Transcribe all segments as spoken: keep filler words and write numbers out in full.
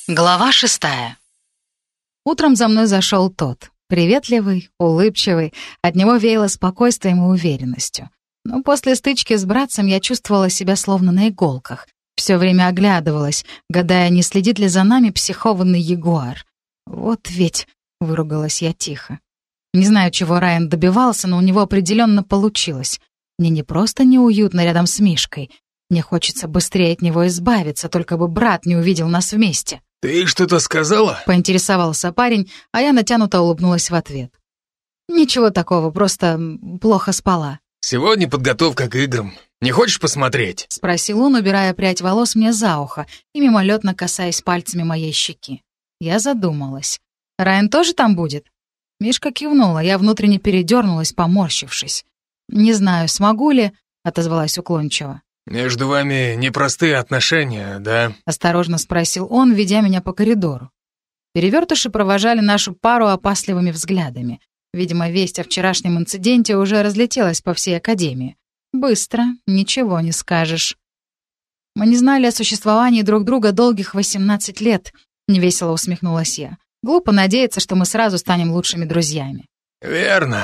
Глава шестая. Утром за мной зашел тот. Приветливый, улыбчивый, от него веяло спокойствием и уверенностью. Но после стычки с братцем я чувствовала себя словно на иголках. Все время оглядывалась, гадая, не следит ли за нами психованный ягуар. «Вот ведь», — выругалась я тихо. Не знаю, чего Райан добивался, но у него определенно получилось. Мне не просто неуютно рядом с Мишкой. Мне хочется быстрее от него избавиться, только бы брат не увидел нас вместе. «Ты что-то сказала?» — поинтересовался парень, а я натянуто улыбнулась в ответ. «Ничего такого, просто плохо спала». «Сегодня подготовка к играм. Не хочешь посмотреть?» — спросил он, убирая прядь волос мне за ухо и мимолетно касаясь пальцами моей щеки. Я задумалась. «Райан тоже там будет?» Мишка кивнула, я внутренне передернулась, поморщившись. «Не знаю, смогу ли?» — отозвалась уклончиво. «Между вами непростые отношения, да?» — осторожно спросил он, ведя меня по коридору. Перевертыши провожали нашу пару опасливыми взглядами. Видимо, весть о вчерашнем инциденте уже разлетелась по всей академии. Быстро, ничего не скажешь. Мы не знали о существовании друг друга долгих восемнадцать лет, невесело усмехнулась я. Глупо надеяться, что мы сразу станем лучшими друзьями. «Верно.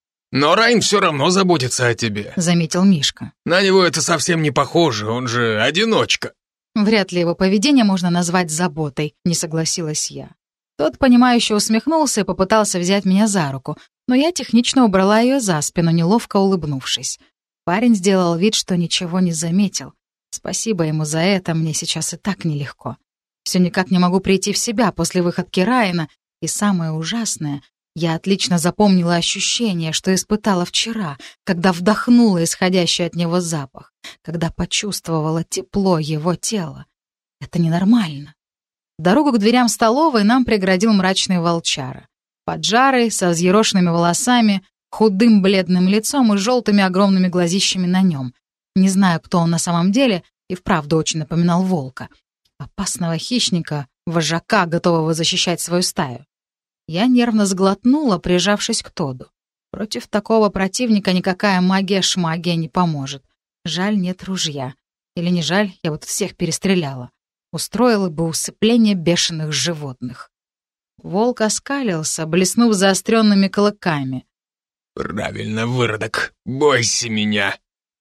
Но Райан все равно заботится о тебе», — заметил Мишка. «На него это совсем не похоже, он же одиночка». Вряд ли его поведение можно назвать заботой, не согласилась я. Тот, понимающе усмехнулся и попытался взять меня за руку, но я технично убрала ее за спину, неловко улыбнувшись. Парень сделал вид, что ничего не заметил. Спасибо ему за это, мне сейчас и так нелегко. Все никак не могу прийти в себя после выходки Райана, и самое ужасное — я отлично запомнила ощущение, что испытала вчера, когда вдохнула исходящий от него запах, когда почувствовала тепло его тела. Это ненормально. Дорогу к дверям столовой нам преградил мрачный волчара. Поджарый, со взъерошенными волосами, худым бледным лицом и желтыми огромными глазищами на нем. Не знаю, кто он на самом деле, и вправду очень напоминал волка. Опасного хищника, вожака, готового защищать свою стаю. Я нервно сглотнула, прижавшись к Тоду. Против такого противника никакая магия-шмагия не поможет. Жаль, нет ружья. Или не жаль, я вот всех перестреляла. Устроила бы усыпление бешеных животных. Волк оскалился, блеснув заостренными клыками. «Правильно, выродок, бойся меня».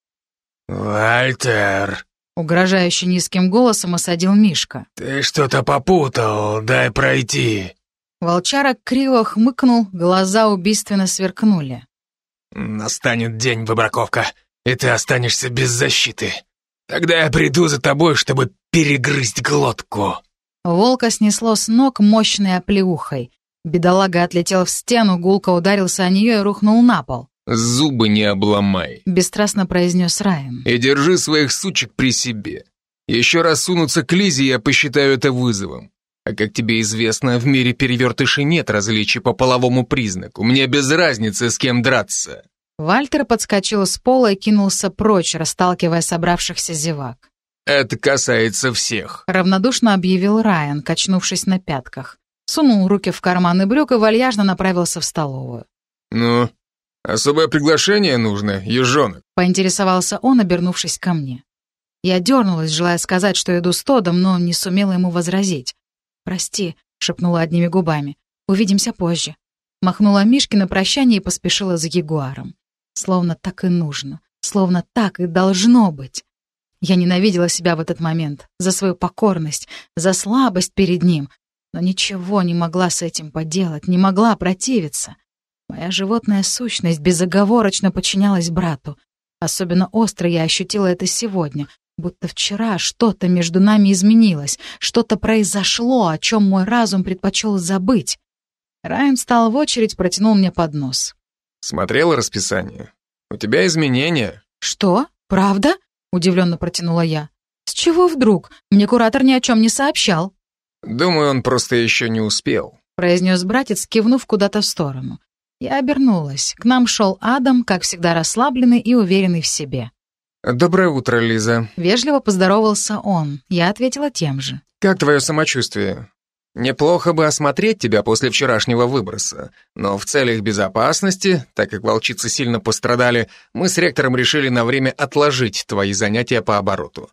«Вальтер», — угрожающе низким голосом осадил Мишка. «Ты что-то попутал, дай пройти». Волчара криво хмыкнул, глаза убийственно сверкнули. «Настанет день, выбраковка, и ты останешься без защиты. Тогда я приду за тобой, чтобы перегрызть глотку». Волка снесло с ног мощной оплеухой. Бедолага отлетел в стену, гулко ударился о нее и рухнул на пол. «Зубы не обломай», — бесстрастно произнес Райан. «И держи своих сучек при себе. Еще раз сунуться к Лизе, я посчитаю это вызовом. А как тебе известно, в мире перевертышей нет различий по половому признаку. Мне без разницы, с кем драться». Вальтер подскочил с пола и кинулся прочь, расталкивая собравшихся зевак. «Это касается всех», — равнодушно объявил Райан, качнувшись на пятках. Сунул руки в карманы брюк и вальяжно направился в столовую. «Ну, особое приглашение нужно, ежонок?» — поинтересовался он, обернувшись ко мне. Я дернулась, желая сказать, что иду с Тодом, но не сумела ему возразить. «Прости», — шепнула одними губами. «Увидимся позже». Махнула Мишке на прощание и поспешила за ягуаром. Словно так и нужно, словно так и должно быть. Я ненавидела себя в этот момент за свою покорность, за слабость перед ним, но ничего не могла с этим поделать, не могла противиться. Моя животная сущность безоговорочно подчинялась брату. Особенно остро я ощутила это сегодня, будто вчера что-то между нами изменилось, что-то произошло, о чем мой разум предпочел забыть. Райан встал в очередь, протянул мне поднос. «Смотрела расписание? У тебя изменения». «Что? Правда?» — удивленно протянула я. «С чего вдруг? Мне куратор ни о чем не сообщал». «Думаю, он просто еще не успел», — произнес братец, кивнув куда-то в сторону. Я обернулась. К нам шел Адам, как всегда расслабленный и уверенный в себе. «Доброе утро, Лиза». Вежливо поздоровался он. Я ответила тем же. «Как твое самочувствие? Неплохо бы осмотреть тебя после вчерашнего выброса, но в целях безопасности, так как волчицы сильно пострадали, мы с ректором решили на время отложить твои занятия по обороту.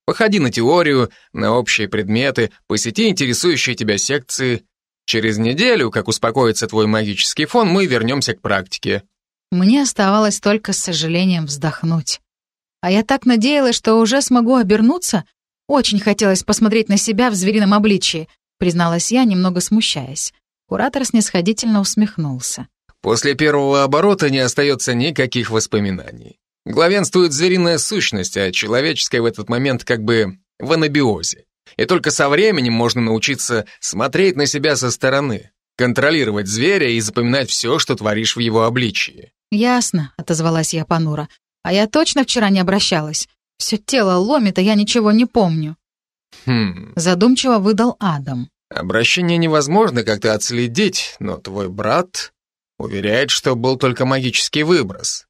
Походи на теорию, на общие предметы, посети интересующие тебя секции. Через неделю, как успокоится твой магический фон, мы вернемся к практике». Мне оставалось только с сожалением вздохнуть. А я так надеялась, что уже смогу обернуться. Очень хотелось посмотреть на себя в зверином обличии, призналась я, немного смущаясь. Куратор снисходительно усмехнулся. «После первого оборота не остается никаких воспоминаний. Главенствует звериная сущность, а человеческая в этот момент как бы в анабиозе. И только со временем можно научиться смотреть на себя со стороны, контролировать зверя и запоминать все, что творишь в его обличии». «Ясно», — отозвалась я понуро. «А я точно вчера не обращалась. Все тело ломит, а я ничего не помню». «Хм...» Задумчиво выдал Адам. «Обращение невозможно как-то отследить, но твой брат уверяет, что был только магический выброс.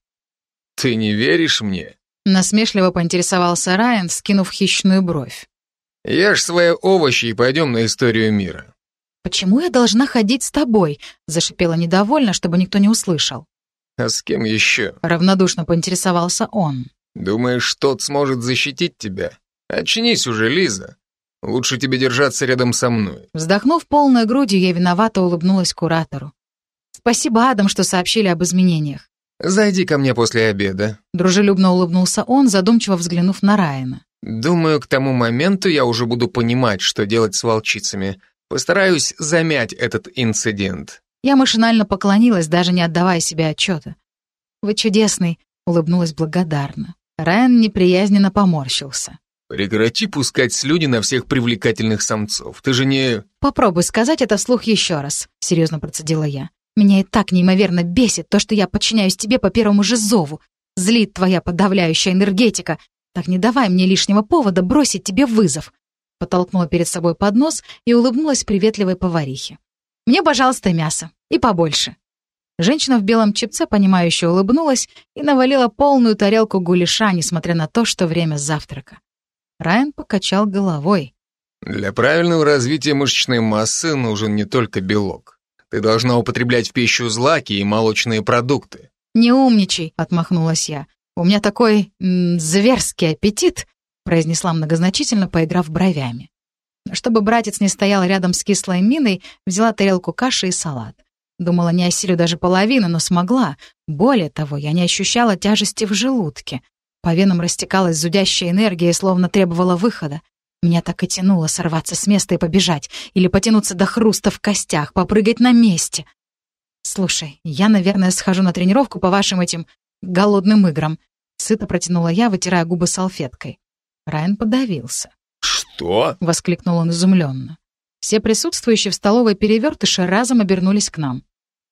Ты не веришь мне?» Насмешливо поинтересовался Райан, вскинув хищную бровь. «Ешь свои овощи и пойдем на историю мира». «Почему я должна ходить с тобой?» — зашипела недовольно, чтобы никто не услышал. «А с кем еще?» — равнодушно поинтересовался он. «Думаешь, тот сможет защитить тебя? Очнись уже, Лиза. Лучше тебе держаться рядом со мной». Вздохнув полной грудью, я виновато улыбнулась куратору. «Спасибо, Адам, что сообщили об изменениях». «Зайди ко мне после обеда». Дружелюбно улыбнулся он, задумчиво взглянув на Райана. «Думаю, к тому моменту я уже буду понимать, что делать с волчицами. Постараюсь замять этот инцидент». Я машинально поклонилась, даже не отдавая себе отчета. «Вы чудесный», — улыбнулась благодарно. Райан неприязненно поморщился. «Прекрати пускать слюни на всех привлекательных самцов. Ты же не...» «Попробуй сказать это вслух еще раз», — серьезно процедила я. «Меня и так неимоверно бесит то, что я подчиняюсь тебе по первому же зову. Злит твоя подавляющая энергетика. Так не давай мне лишнего повода бросить тебе вызов». Потолкнула перед собой поднос и улыбнулась приветливой поварихе. «Мне, пожалуйста, мясо. И побольше». Женщина в белом чепце, понимающе улыбнулась и навалила полную тарелку гуляша, несмотря на то, что время завтрака. Райан покачал головой. «Для правильного развития мышечной массы нужен не только белок. Ты должна употреблять в пищу злаки и молочные продукты». «Не умничай», — отмахнулась я. «У меня такой м, зверский аппетит», — произнесла многозначительно, поиграв бровями. Чтобы братец не стоял рядом с кислой миной, взяла тарелку каши и салат. Думала, не осилю даже половину, но смогла. Более того, я не ощущала тяжести в желудке. По венам растекалась зудящая энергия и словно требовала выхода. Меня так и тянуло сорваться с места и побежать, или потянуться до хруста в костях, попрыгать на месте. «Слушай, я, наверное, схожу на тренировку по вашим этим голодным играм», — сыто протянула я, вытирая губы салфеткой. Райан подавился. «Что?» — воскликнул он изумленно. Все присутствующие в столовой перевертыши разом обернулись к нам.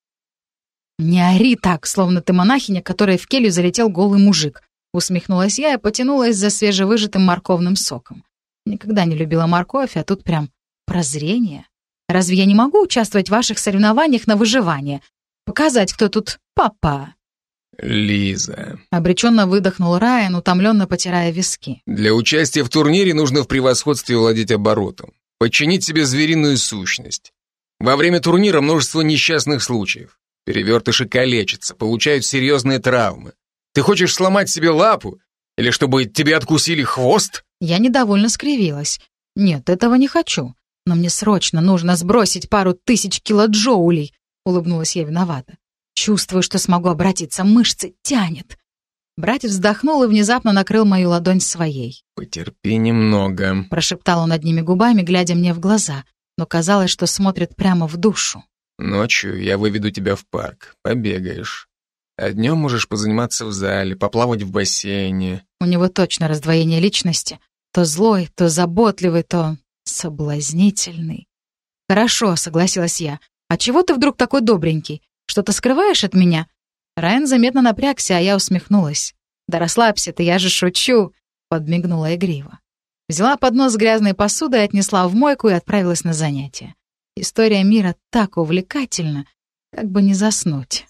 «Не ори так, словно ты монахиня, которой в келью залетел голый мужик», — усмехнулась я и потянулась за свежевыжатым морковным соком. Никогда не любила морковь, а тут прям прозрение. Разве я не могу участвовать в ваших соревнованиях на выживание? Показать, кто тут папа?» «Лиза», — обреченно выдохнул Райан, утомленно потирая виски. «для участия в турнире нужно в превосходстве владеть оборотом, подчинить себе звериную сущность. Во время турнира множество несчастных случаев. Перевертыши калечатся, получают серьезные травмы. Ты хочешь сломать себе лапу? Или чтобы тебе откусили хвост?» Я недовольно скривилась. «Нет, этого не хочу. Но мне срочно нужно сбросить пару тысяч килоджоулей», — улыбнулась я виновата. «Чувствую, что смогу обратиться, мышцы тянет». Братец вздохнул и внезапно накрыл мою ладонь своей. «Потерпи немного», — прошептал он одними губами, глядя мне в глаза, но казалось, что смотрит прямо в душу. «Ночью я выведу тебя в парк, побегаешь. А днем можешь позаниматься в зале, поплавать в бассейне». У него точно раздвоение личности. То злой, то заботливый, то соблазнительный. «Хорошо», — согласилась я. «А чего ты вдруг такой добренький? Что-то скрываешь от меня?» Райан заметно напрягся, а я усмехнулась. «Да расслабься ты, я же шучу», — подмигнула игриво. Взяла поднос с грязной посудой, отнесла в мойку и отправилась на занятия. История мира так увлекательна, как бы не заснуть.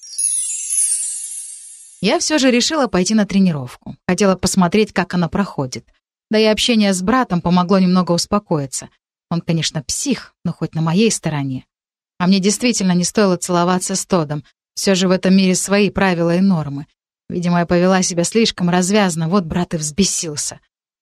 Я все же решила пойти на тренировку. Хотела посмотреть, как она проходит. Да и общение с братом помогло немного успокоиться. Он, конечно, псих, но хоть на моей стороне. А мне действительно не стоило целоваться с Тодом. Все же в этом мире свои правила и нормы. Видимо, я повела себя слишком развязно, вот брат и взбесился.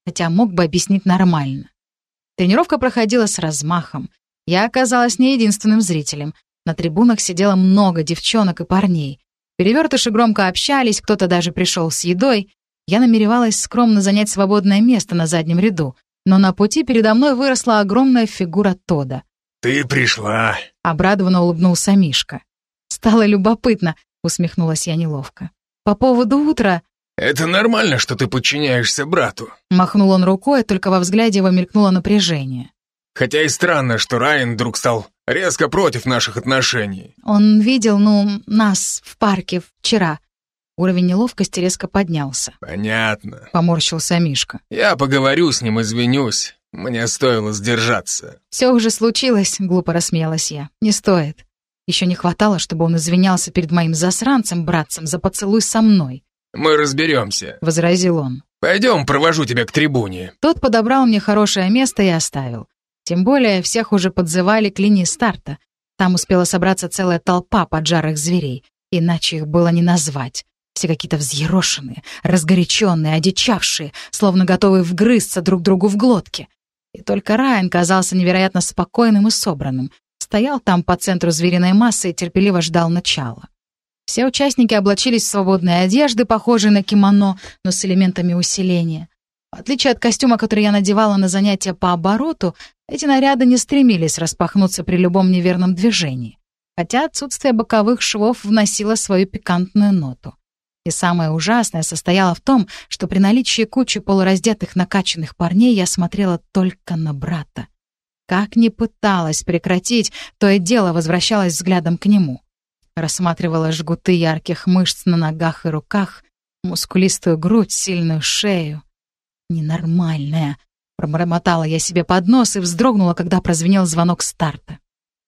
хотя мог бы объяснить нормально. Тренировка проходила с размахом. Я оказалась не единственным зрителем. На трибунах сидело много девчонок и парней. Перевертыши громко общались, кто-то даже пришел с едой. Я намеревалась скромно занять свободное место на заднем ряду, но на пути передо мной выросла огромная фигура Тода. «Ты пришла!» — обрадованно улыбнулся Мишка. «Стало любопытно», — усмехнулась я неловко. «По поводу утра...» «Это нормально, что ты подчиняешься брату», — махнул он рукой, только во взгляде его мелькнуло напряжение. «Хотя и странно, что Райан вдруг стал резко против наших отношений». «Он видел, ну, нас в парке вчера». Уровень неловкости резко поднялся. «Понятно», — поморщился Мишка. «Я поговорю с ним, извинюсь. Мне стоило сдержаться». «Все уже случилось», — глупо рассмеялась я. «Не стоит. Еще не хватало, чтобы он извинялся перед моим засранцем-братцем за поцелуй со мной». «Мы разберемся», — возразил он. «Пойдем, провожу тебя к трибуне». Тот подобрал мне хорошее место и оставил. Тем более всех уже подзывали к линии старта. Там успела собраться целая толпа поджарых зверей. Иначе их было не назвать. Все какие-то взъерошенные, разгоряченные, одичавшие, словно готовые вгрызться друг другу в глотки. И только Райан казался невероятно спокойным и собранным. Стоял там по центру звериной массы и терпеливо ждал начала. Все участники облачились в свободные одежды, похожие на кимоно, но с элементами усиления. В отличие от костюма, который я надевала на занятия по обороту, эти наряды не стремились распахнуться при любом неверном движении, хотя отсутствие боковых швов вносило свою пикантную ноту. И самое ужасное состояло в том, что при наличии кучи полураздетых накачанных парней я смотрела только на брата. Как ни пыталась прекратить, то и дело возвращалась взглядом к нему. Рассматривала жгуты ярких мышц на ногах и руках, мускулистую грудь, сильную шею. «Ненормальная», — пробормотала я себе под нос и вздрогнула, когда прозвенел звонок старта.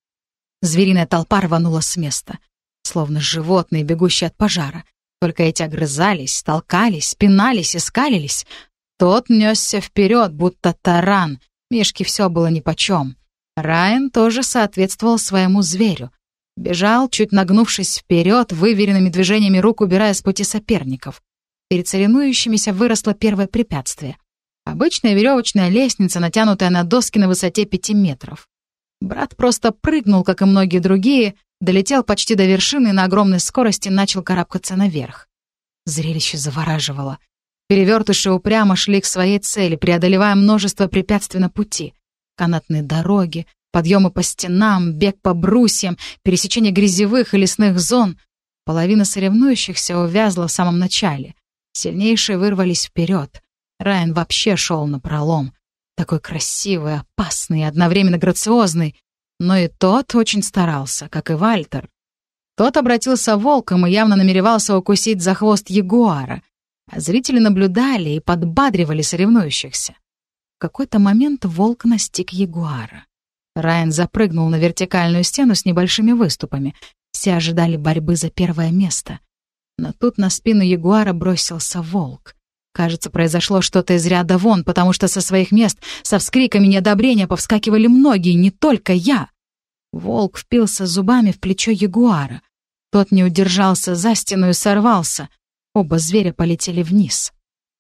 Звериная толпа рванула с места, словно животные, бегущие от пожара. Только эти огрызались, толкались, пинались и скалились. Тот несся вперед, будто таран. Мишке все было нипочем. Райан тоже соответствовал своему зверю. Бежал, чуть нагнувшись вперед, выверенными движениями рук убирая с пути соперников. Перед соревнующимися выросло первое препятствие. Обычная веревочная лестница, натянутая на доски на высоте пяти метров. Брат просто прыгнул, как и многие другие, долетел почти до вершины и на огромной скорости начал карабкаться наверх. Зрелище завораживало. Перевертыши упрямо шли к своей цели, преодолевая множество препятствий на пути. Канатные дороги, подъемы по стенам, бег по брусьям, пересечение грязевых и лесных зон. Половина соревнующихся увязла в самом начале. Сильнейшие вырвались вперед. Райан вообще шел напролом. Такой красивый, опасный и одновременно грациозный. Но и тот очень старался, как и Вальтер. Тот обратился волком и явно намеревался укусить за хвост ягуара. А зрители наблюдали и подбадривали соревнующихся. В какой-то момент волк настиг ягуара. Райан запрыгнул на вертикальную стену с небольшими выступами. Все ожидали борьбы за первое место. Но тут на спину ягуара бросился волк. Кажется, произошло что-то из ряда вон, потому что со своих мест со вскриками неодобрения повскакивали многие, не только я. Волк впился зубами в плечо ягуара. Тот не удержался за стену и сорвался. Оба зверя полетели вниз.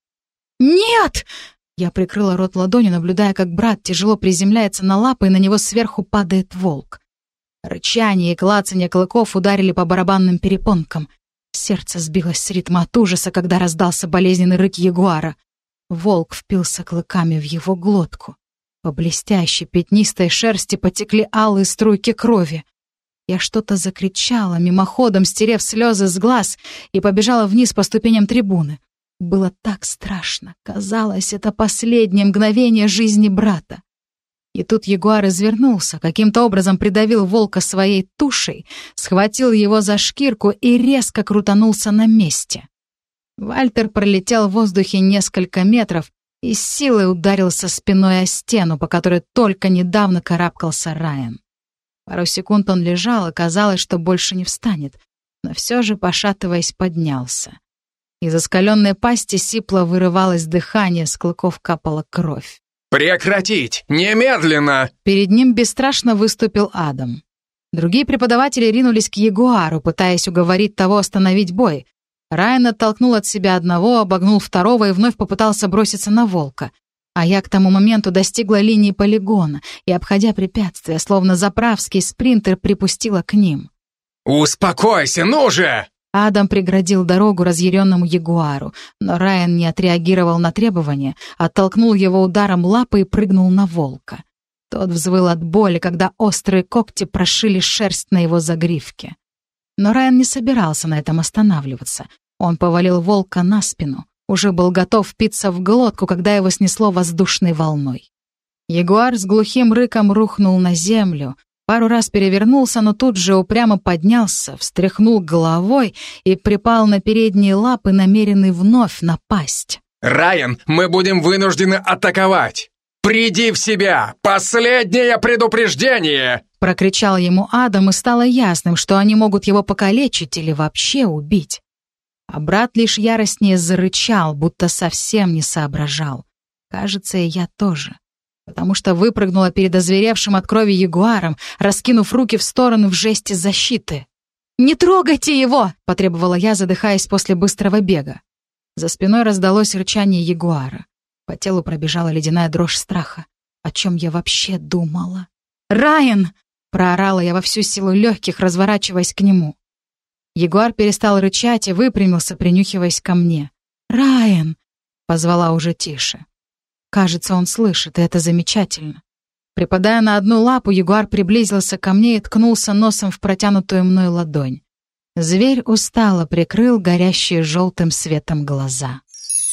«Нет!» Я прикрыла рот ладонью, наблюдая, как брат тяжело приземляется на лапы, и на него сверху падает волк. Рычание и клацанье клыков ударили по барабанным перепонкам. Сердце сбилось с ритма от ужаса, когда раздался болезненный рык ягуара. Волк впился клыками в его глотку. По блестящей пятнистой шерсти потекли алые струйки крови. Я что-то закричала, мимоходом стерев слезы с глаз, и побежала вниз по ступеням трибуны. Было так страшно. Казалось, это последнее мгновение жизни брата. И тут ягуар извернулся, каким-то образом придавил волка своей тушей, схватил его за шкирку и резко крутанулся на месте. Вальтер пролетел в воздухе несколько метров и с силой ударился спиной о стену, по которой только недавно карабкался Райан. Пару секунд он лежал, и казалось, что больше не встанет, но все же, пошатываясь, поднялся. Из оскаленной пасти сипло вырывалось дыхание, с клыков капала кровь. «Прекратить! Немедленно!» Перед ним бесстрашно выступил Адам. Другие преподаватели ринулись к ягуару, пытаясь уговорить того остановить бой. Райан оттолкнул от себя одного, обогнул второго и вновь попытался броситься на волка. А я к тому моменту достигла линии полигона и, обходя препятствия, словно заправский спринтер, припустила к ним. «Успокойся, ну же!» Адам преградил дорогу разъяренному ягуару, но Райан не отреагировал на требования, оттолкнул его ударом лапы и прыгнул на волка. Тот взвыл от боли, когда острые когти прошили шерсть на его загривке. Но Райан не собирался на этом останавливаться. Он повалил волка на спину, уже был готов впиться в глотку, когда его снесло воздушной волной. Ягуар с глухим рыком рухнул на землю, пару раз перевернулся, но тут же упрямо поднялся, встряхнул головой и припал на передние лапы, намеренный вновь напасть. «Райан, мы будем вынуждены атаковать! Приди в себя! Последнее предупреждение!» Прокричал ему Адам, и стало ясным, что они могут его покалечить или вообще убить. А брат лишь яростнее зарычал, будто совсем не соображал. Кажется, и я тоже. Потому что выпрыгнула перед озверевшим от крови ягуаром, раскинув руки в сторону в жесте защиты. «Не трогайте его!» — потребовала я, задыхаясь после быстрого бега. За спиной раздалось рычание ягуара. По телу пробежала ледяная дрожь страха. О чем я вообще думала? «Райан!» — проорала я во всю силу легких, разворачиваясь к нему. Ягуар перестал рычать и выпрямился, принюхиваясь ко мне. «Райан!» — позвала уже тише. Кажется, он слышит, и это замечательно. Припадая на одну лапу, ягуар приблизился ко мне и ткнулся носом в протянутую мной ладонь. Зверь устало прикрыл горящие желтым светом глаза.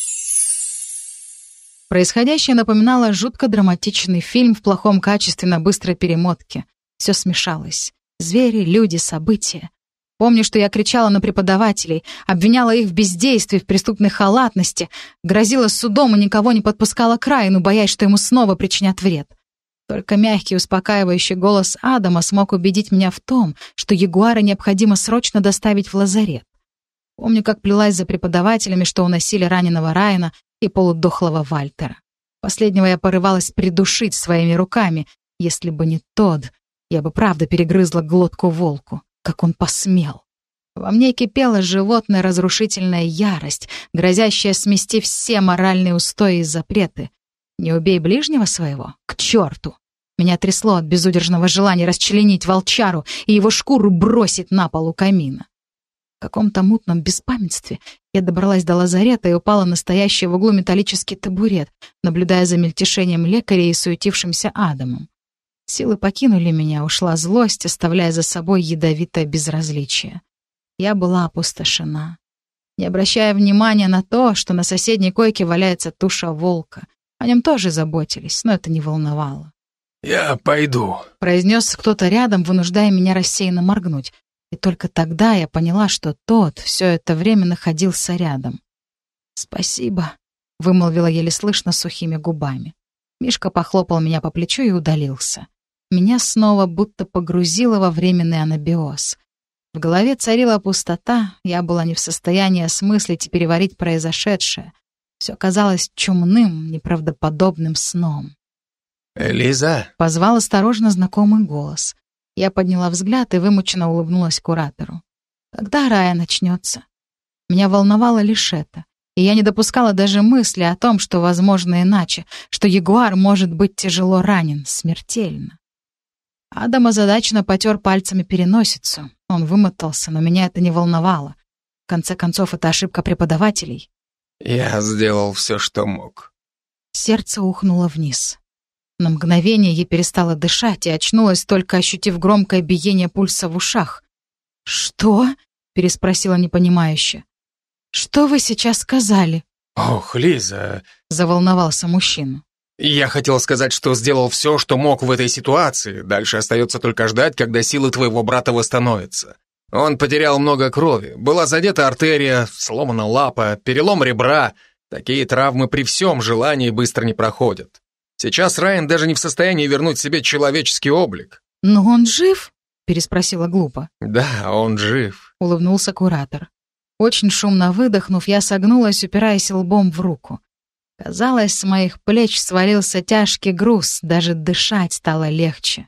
Происходящее напоминало жутко драматичный фильм в плохом качестве на быстрой перемотке. Все смешалось. Звери, люди, события. Помню, что я кричала на преподавателей, обвиняла их в бездействии, в преступной халатности, грозила судом и никого не подпускала к Райану, боясь, что ему снова причинят вред. Только мягкий, успокаивающий голос Адама смог убедить меня в том, что ягуара необходимо срочно доставить в лазарет. Помню, как плелась за преподавателями, что уносили раненого Райана и полудохлого Вальтера. Последнего я порывалась придушить своими руками. Если бы не тот, я бы правда перегрызла глотку волку. Как он посмел. Во мне кипела животная разрушительная ярость, грозящая смести все моральные устои и запреты. Не убей ближнего своего? К черту! Меня трясло от безудержного желания расчленить волчару и его шкуру бросить на пол у камина. В каком-то мутном беспамятстве я добралась до лазарета и упала на стоящий в углу металлический табурет, наблюдая за мельтешением лекаря и суетившимся Адамом. Силы покинули меня, ушла злость, оставляя за собой ядовитое безразличие. Я была опустошена. Не обращая внимания на то, что на соседней койке валяется туша волка. О нем тоже заботились, но это не волновало. «Я пойду», — произнес кто-то рядом, вынуждая меня рассеянно моргнуть. И только тогда я поняла, что тот все это время находился рядом. «Спасибо», — вымолвила еле слышно сухими губами. Мишка похлопал меня по плечу и удалился. Меня снова будто погрузило во временный анабиоз. В голове царила пустота, я была не в состоянии осмыслить и переварить произошедшее. Все казалось чумным, неправдоподобным сном. «Лиза!» — позвал осторожно знакомый голос. Я подняла взгляд и вымученно улыбнулась куратору. Когда Райан начнется? Меня волновало лишь это. И я не допускала даже мысли о том, что возможно иначе, что ягуар может быть тяжело ранен, смертельно. Адам озадаченно потер пальцами переносицу. Он вымотался, но меня это не волновало. В конце концов, это ошибка преподавателей. «Я сделал все, что мог». Сердце ухнуло вниз. На мгновение я перестала дышать и очнулась, только ощутив громкое биение пульса в ушах. «Что?» — переспросила непонимающе. «Что вы сейчас сказали?» «Ох, Лиза!» — заволновался мужчина. «Я хотел сказать, что сделал все, что мог в этой ситуации. Дальше остается только ждать, когда силы твоего брата восстановятся. Он потерял много крови. Была задета артерия, сломана лапа, перелом ребра. Такие травмы при всем желании быстро не проходят. Сейчас Райан даже не в состоянии вернуть себе человеческий облик». «Но он жив?» — переспросила глупо. «Да, он жив», — улыбнулся куратор. Очень шумно выдохнув, я согнулась, упираясь лбом в руку. Казалось, с моих плеч свалился тяжкий груз, даже дышать стало легче.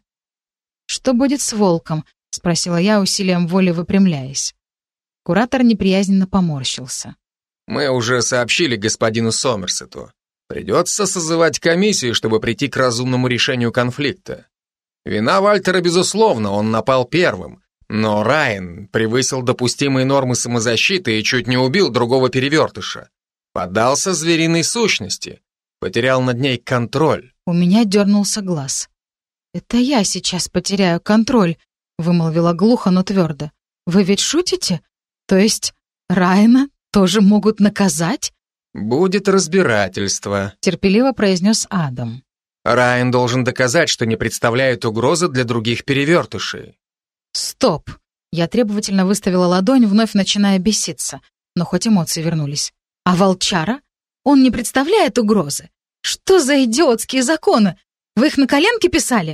«Что будет с волком?» — спросила я, усилием воли выпрямляясь. Куратор неприязненно поморщился. «Мы уже сообщили господину Сомерсету. Придется созывать комиссию, чтобы прийти к разумному решению конфликта. Вина Вальтера, безусловно, он напал первым. Но Райан превысил допустимые нормы самозащиты и чуть не убил другого перевертыша. Поддался звериной сущности. Потерял над ней контроль. У меня дернулся глаз. «Это я сейчас потеряю контроль», — вымолвила глухо, но твердо. «Вы ведь шутите? То есть Райана тоже могут наказать?» «Будет разбирательство», — терпеливо произнес Адам. «Райан должен доказать, что не представляет угрозы для других перевертышей». «Стоп!» Я требовательно выставила ладонь, вновь начиная беситься. Но хоть эмоции вернулись. «А волчара? Он не представляет угрозы? Что за идиотские законы? Вы их на коленке писали?»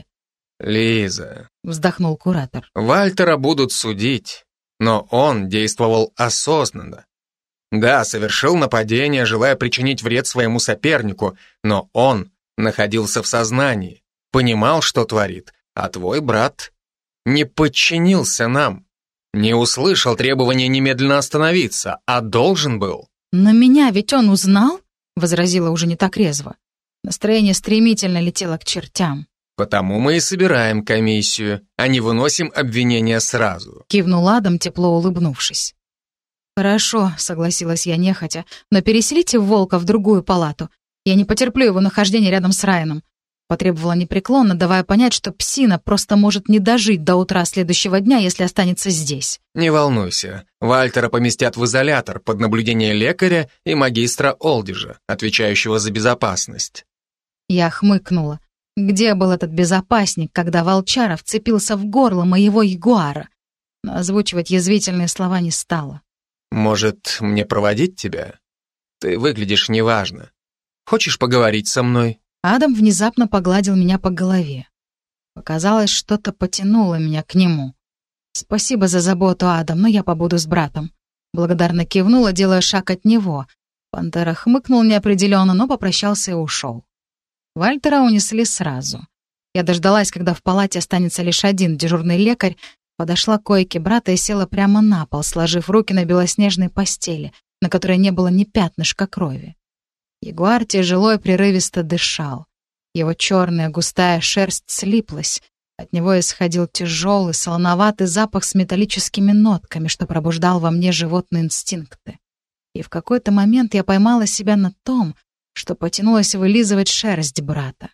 «Лиза», — вздохнул куратор. «Вальтера будут судить, но он действовал осознанно. Да, совершил нападение, желая причинить вред своему сопернику, но он находился в сознании, понимал, что творит, а твой брат не подчинился нам, не услышал требования немедленно остановиться, а должен был». «На меня ведь он узнал?» — возразила уже не так резво. Настроение стремительно летело к чертям. «Потому мы и собираем комиссию, а не выносим обвинения сразу», — кивнул Адам, тепло улыбнувшись. «Хорошо», — согласилась я нехотя, «но переселите Волка в другую палату. Я не потерплю его нахождения рядом с Райаном». Потребовала непреклонно, давая понять, что псина просто может не дожить до утра следующего дня, если останется здесь. «Не волнуйся, Вальтера поместят в изолятор под наблюдение лекаря и магистра Олдижа, отвечающего за безопасность». Я хмыкнула. Где был этот безопасник, когда волчара вцепился в горло моего ягуара? Но озвучивать язвительные слова не стала. «Может, мне проводить тебя? Ты выглядишь неважно. Хочешь поговорить со мной?» Адам внезапно погладил меня по голове. Показалось, что-то потянуло меня к нему. «Спасибо за заботу, Адам, но я побуду с братом». Благодарно кивнула, делая шаг от него. Пантера хмыкнул неопределенно, но попрощался и ушел. Вальтера унесли сразу. Я дождалась, когда в палате останется лишь один дежурный лекарь, подошла к койке брата и села прямо на пол, сложив руки на белоснежной постели, на которой не было ни пятнышка крови. Ягуар тяжело и прерывисто дышал. Его черная густая шерсть слиплась. От него исходил тяжелый, солоноватый запах с металлическими нотками, что пробуждал во мне животные инстинкты. И в какой-то момент я поймала себя на том, что потянулась вылизывать шерсть брата.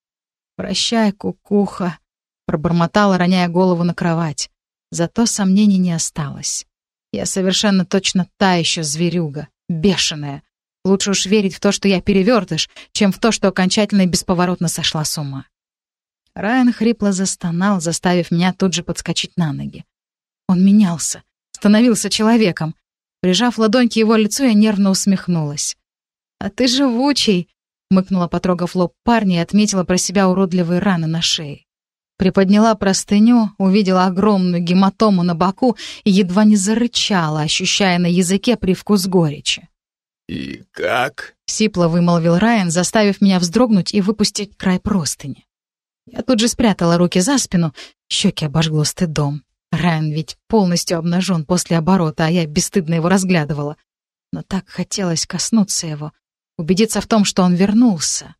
«Прощай, кукуха», — пробормотала, роняя голову на кровать. Зато сомнений не осталось. Я совершенно точно та еще зверюга, бешеная. Лучше уж верить в то, что я перевертыш, чем в то, что окончательно и бесповоротно сошла с ума. Райан хрипло застонал, заставив меня тут же подскочить на ноги. Он менялся, становился человеком. Прижав ладонь к его лицу, я нервно усмехнулась. «А ты живучий!» — мыкнула, потрогав лоб парня, и отметила про себя уродливые раны на шее. Приподняла простыню, увидела огромную гематому на боку и едва не зарычала, ощущая на языке привкус горечи. «И как?» — сипло вымолвил Райан, заставив меня вздрогнуть и выпустить край простыни. Я тут же спрятала руки за спину, щеки обожгло стыдом. Райан ведь полностью обнажен после оборота, а я бесстыдно его разглядывала. Но так хотелось коснуться его, убедиться в том, что он вернулся.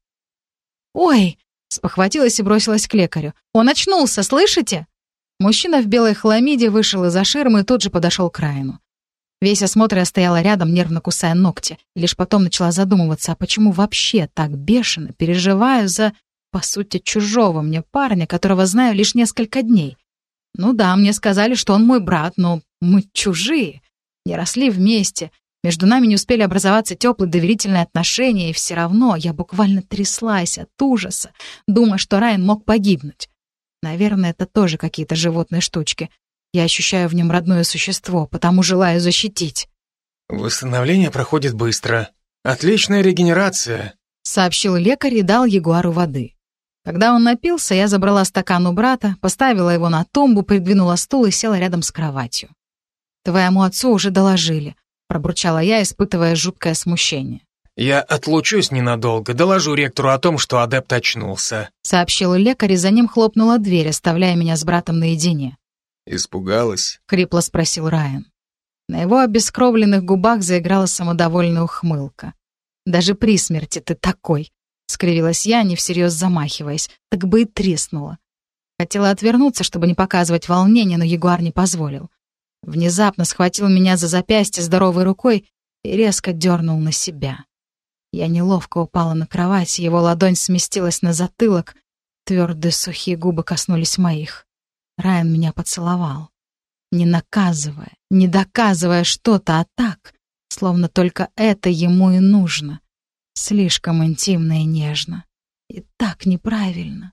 «Ой!» — спохватилась и бросилась к лекарю. «Он очнулся, слышите?» Мужчина в белой хламиде вышел из-за ширмы и тут же подошел к Райану. Весь осмотр я стояла рядом, нервно кусая ногти, и лишь потом начала задумываться, а почему вообще так бешено переживаю за, по сути, чужого мне парня, которого знаю лишь несколько дней. Ну да, мне сказали, что он мой брат, но мы чужие, не росли вместе, между нами не успели образоваться теплые доверительные отношения, и все равно я буквально тряслась от ужаса, думая, что Райан мог погибнуть. Наверное, это тоже какие-то животные штучки. Я ощущаю в нем родное существо, потому желаю защитить. «Восстановление проходит быстро. Отличная регенерация», — сообщил лекарь и дал ягуару воды. Когда он напился, я забрала стакан у брата, поставила его на тумбу, придвинула стул и села рядом с кроватью. «Твоему отцу уже доложили», — пробурчала я, испытывая жуткое смущение. «Я отлучусь ненадолго, доложу ректору о том, что адепт очнулся», — сообщил лекарь, и за ним хлопнула дверь, оставляя меня с братом наедине. «Испугалась?» — хрипло спросил Райан. На его обескровленных губах заиграла самодовольная ухмылка. Даже при смерти ты такой», — скривилась я, не всерьез замахиваясь, так бы и треснула. Хотела отвернуться, чтобы не показывать волнения, но ягуар не позволил. Внезапно схватил меня за запястье здоровой рукой и резко дернул на себя. Я неловко упала на кровать, его ладонь сместилась на затылок, твердые сухие губы коснулись моих. Райан меня поцеловал. Не наказывая, не доказывая что-то, а так, словно только это ему и нужно. Слишком интимно и нежно. И так неправильно.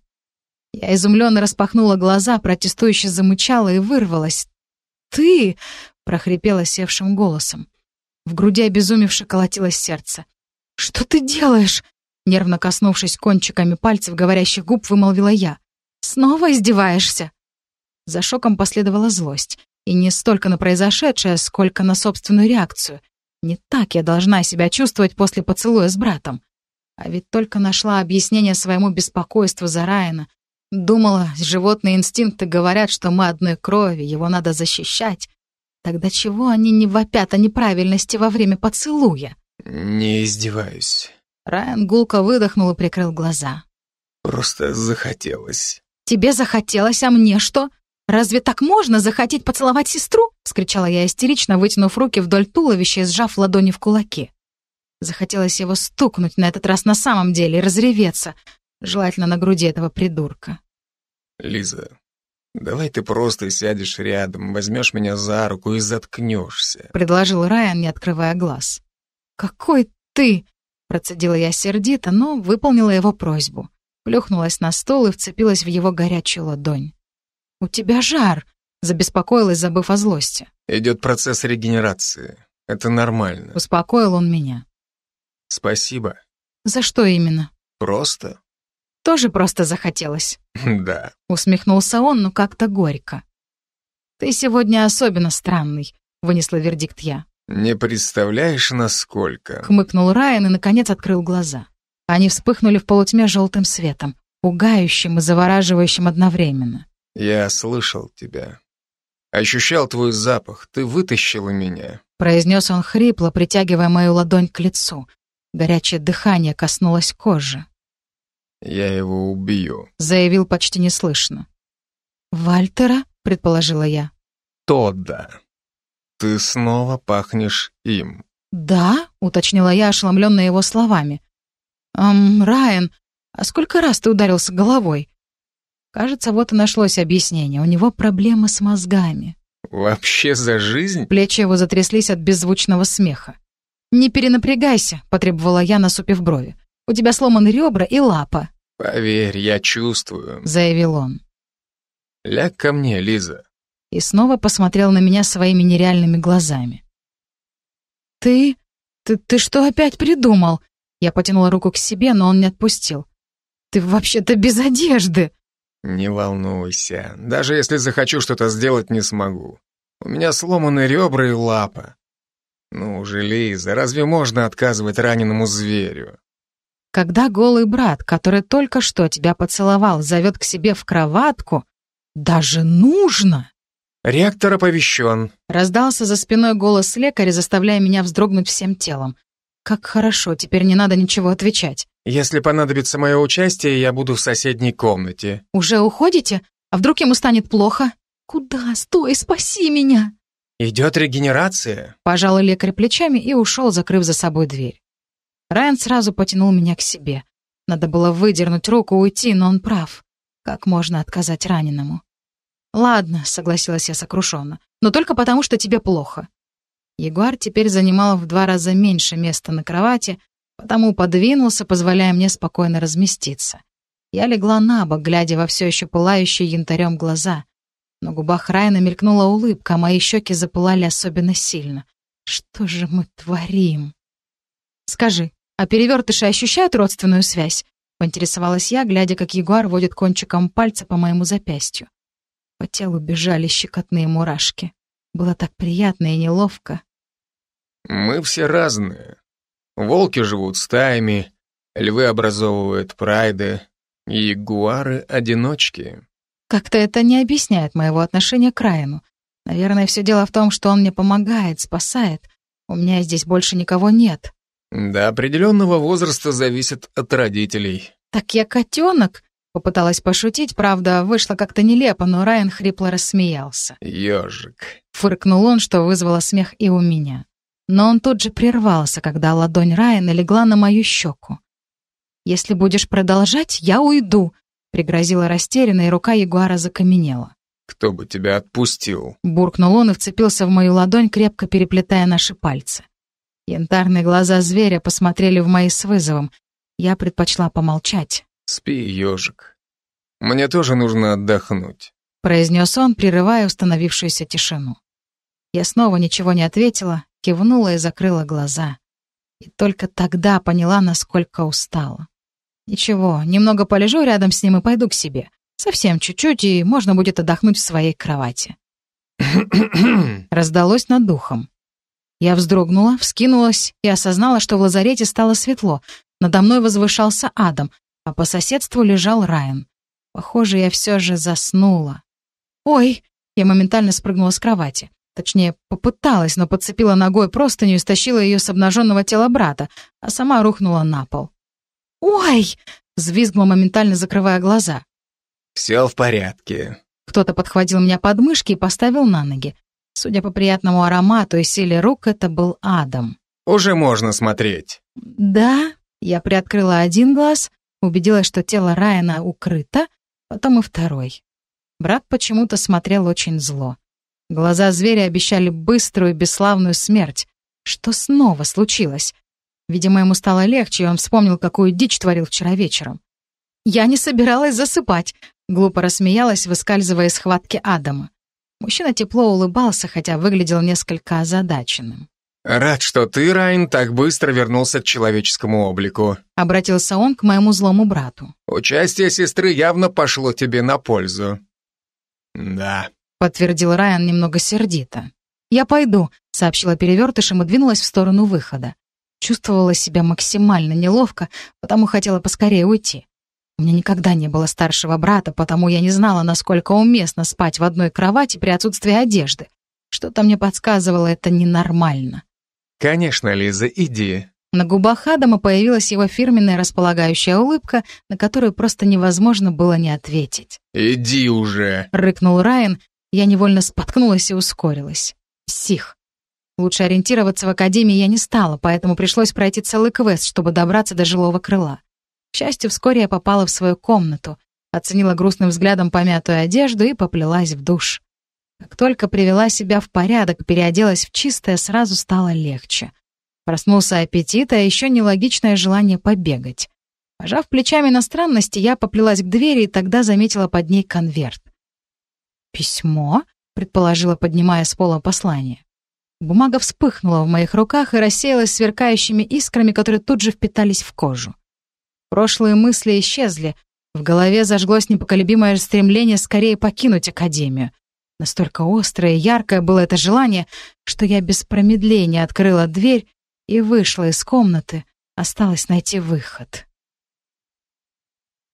Я изумленно распахнула глаза, протестующе замычала и вырвалась. «Ты!» — прохрипела севшим голосом. В груди обезумевше колотилось сердце. «Что ты делаешь?» — нервно коснувшись кончиками пальцев говорящих губ, вымолвила я. «Снова издеваешься?» За шоком последовала злость. И не столько на произошедшее, сколько на собственную реакцию. Не так я должна себя чувствовать после поцелуя с братом. А ведь только нашла объяснение своему беспокойству за Райана. Думала, животные инстинкты говорят, что мы одной крови, его надо защищать. Тогда чего они не вопят о неправильности во время поцелуя? «Не издеваюсь». Райан гулко выдохнул и прикрыл глаза. «Просто захотелось». «Тебе захотелось, а мне что? Разве так можно захотеть поцеловать сестру?» — вскричала я истерично, вытянув руки вдоль туловища и сжав ладони в кулаки. Захотелось его стукнуть на этот раз на самом деле и разреветься, желательно на груди этого придурка. «Лиза, давай ты просто сядешь рядом, возьмешь меня за руку и заткнешься», — предложил Райан, не открывая глаз. «Какой ты?» — процедила я сердито, но выполнила его просьбу. Плюхнулась на стол и вцепилась в его горячую ладонь. «У тебя жар!» — забеспокоилась, забыв о злости. «Идет процесс регенерации. Это нормально». Успокоил он меня. «Спасибо». «За что именно?» «Просто?» «Тоже просто захотелось». «Да». Усмехнулся он, но как-то горько. «Ты сегодня особенно странный», — вынесла вердикт я. «Не представляешь, насколько...» Хмыкнул Райан и, наконец, открыл глаза. Они вспыхнули в полутьме желтым светом, пугающим и завораживающим одновременно. «Я слышал тебя. Ощущал твой запах. Ты вытащила меня», — произнес он хрипло, притягивая мою ладонь к лицу. Горячее дыхание коснулось кожи. «Я его убью», — заявил почти неслышно. «Вальтера?» — предположила я. «Тодда. Ты снова пахнешь им». «Да?» — уточнила я, ошеломленная его словами. «Эм, Райан, а сколько раз ты ударился головой?» Кажется, вот и нашлось объяснение. У него проблемы с мозгами. «Вообще за жизнь?» Плечи его затряслись от беззвучного смеха. «Не перенапрягайся», — потребовала я, насупив брови. «У тебя сломаны ребра и лапа». «Поверь, я чувствую», — заявил он. «Ляг ко мне, Лиза». И снова посмотрел на меня своими нереальными глазами. «Ты... ты, ты что опять придумал?» Я потянула руку к себе, но он не отпустил. «Ты вообще-то без одежды!» «Не волнуйся. Даже если захочу что-то сделать, не смогу. У меня сломаны ребра и лапа. Ну же, Лиза, разве можно отказывать раненому зверю?» Когда голый брат, который только что тебя поцеловал, зовет к себе в кроватку, даже нужно. «Ректор оповещен», — раздался за спиной голос лекаря, заставляя меня вздрогнуть всем телом. Как хорошо, теперь не надо ничего отвечать. «Если понадобится мое участие, я буду в соседней комнате». «Уже уходите? А вдруг ему станет плохо?» «Куда? Стой, спаси меня!» «Идет регенерация», — пожал лекарь плечами и ушел, закрыв за собой дверь. Райан сразу потянул меня к себе. Надо было выдернуть руку, уйти, но он прав. Как можно отказать раненому? «Ладно», — согласилась я сокрушенно, «но только потому, что тебе плохо». Ягуар теперь занимал в два раза меньше места на кровати, потому подвинулся, позволяя мне спокойно разместиться. Я легла на бок, глядя во все еще пылающие янтарем глаза. На губах Райана мелькнула улыбка, а мои щеки запылали особенно сильно. Что же мы творим? «Скажи, а перевертыши ощущают родственную связь?» — поинтересовалась я, глядя, как ягуар водит кончиком пальца по моему запястью. По телу бежали щекотные мурашки. Было так приятно и неловко. «Мы все разные. Волки живут стаями, львы образовывают прайды, и ягуары — одиночки». Как-то это не объясняет моего отношения к Райану. Наверное, все дело в том, что он мне помогает, спасает. У меня здесь больше никого нет. До определенного возраста зависит от родителей. «Так я котенок?» — попыталась пошутить, правда, вышло как-то нелепо, но Райан хрипло рассмеялся. Ежик. Фыркнул он, что вызвало смех и у меня. Но он тут же прервался, когда ладонь Райана легла на мою щеку. «Если будешь продолжать, я уйду», — пригрозила растерянно, и рука ягуара закаменела. «Кто бы тебя отпустил?» Буркнул он и вцепился в мою ладонь, крепко переплетая наши пальцы. Янтарные глаза зверя посмотрели в мои с вызовом. Я предпочла помолчать. «Спи, ежик. Мне тоже нужно отдохнуть», — произнес он, прерывая установившуюся тишину. Я снова ничего не ответила, кивнула и закрыла глаза. И только тогда поняла, насколько устала. Ничего, немного полежу рядом с ним и пойду к себе. Совсем чуть-чуть, и можно будет отдохнуть в своей кровати. Раздалось над духом. Я вздрогнула, вскинулась и осознала, что в лазарете стало светло. Надо мной возвышался Адам, а по соседству лежал Райан. Похоже, я все же заснула. «Ой!» — я моментально спрыгнула с кровати. Точнее, попыталась, но подцепила ногой простыню и стащила ее с обнаженного тела брата, а сама рухнула на пол. «Ой!» — взвизгнула, моментально закрывая глаза. «Все в порядке». Кто-то подхватил меня под мышки и поставил на ноги. Судя по приятному аромату и силе рук, это был Адам. «Уже можно смотреть». «Да?» Я приоткрыла один глаз, убедилась, что тело Райана укрыто, потом и второй. Брат почему-то смотрел очень зло. Глаза зверя обещали быструю и бесславную смерть. Что снова случилось? Видимо, ему стало легче, и он вспомнил, какую дичь творил вчера вечером. «Я не собиралась засыпать», — глупо рассмеялась, выскальзывая из схватки Адама. Мужчина тепло улыбался, хотя выглядел несколько озадаченным. «Рад, что ты, Райан, так быстро вернулся к человеческому облику», — обратился он к моему злому брату. «Участие сестры явно пошло тебе на пользу». «Да», — подтвердил Райан немного сердито. «Я пойду», — сообщила перевертышем и двинулась в сторону выхода. Чувствовала себя максимально неловко, потому хотела поскорее уйти. У меня никогда не было старшего брата, потому я не знала, насколько уместно спать в одной кровати при отсутствии одежды. Что-то мне подсказывало, это ненормально. «Конечно, Лиза, иди». На губах Адама появилась его фирменная располагающая улыбка, на которую просто невозможно было не ответить. «Иди уже», — рыкнул Райан. Я невольно споткнулась и ускорилась. Псих. Лучше ориентироваться в академии я не стала, поэтому пришлось пройти целый квест, чтобы добраться до жилого крыла. К счастью, вскоре я попала в свою комнату, оценила грустным взглядом помятую одежду и поплелась в душ. Как только привела себя в порядок, переоделась в чистое, сразу стало легче. Проснулся аппетит, а еще нелогичное желание побегать. Пожав плечами на странности, я поплелась к двери и тогда заметила под ней конверт. «Письмо?» — предположила, поднимая с пола послание. Бумага вспыхнула в моих руках и рассеялась сверкающими искрами, которые тут же впитались в кожу. Прошлые мысли исчезли, в голове зажглось непоколебимое стремление скорее покинуть академию. Настолько острое и яркое было это желание, что я без промедления открыла дверь и вышла из комнаты, осталось найти выход.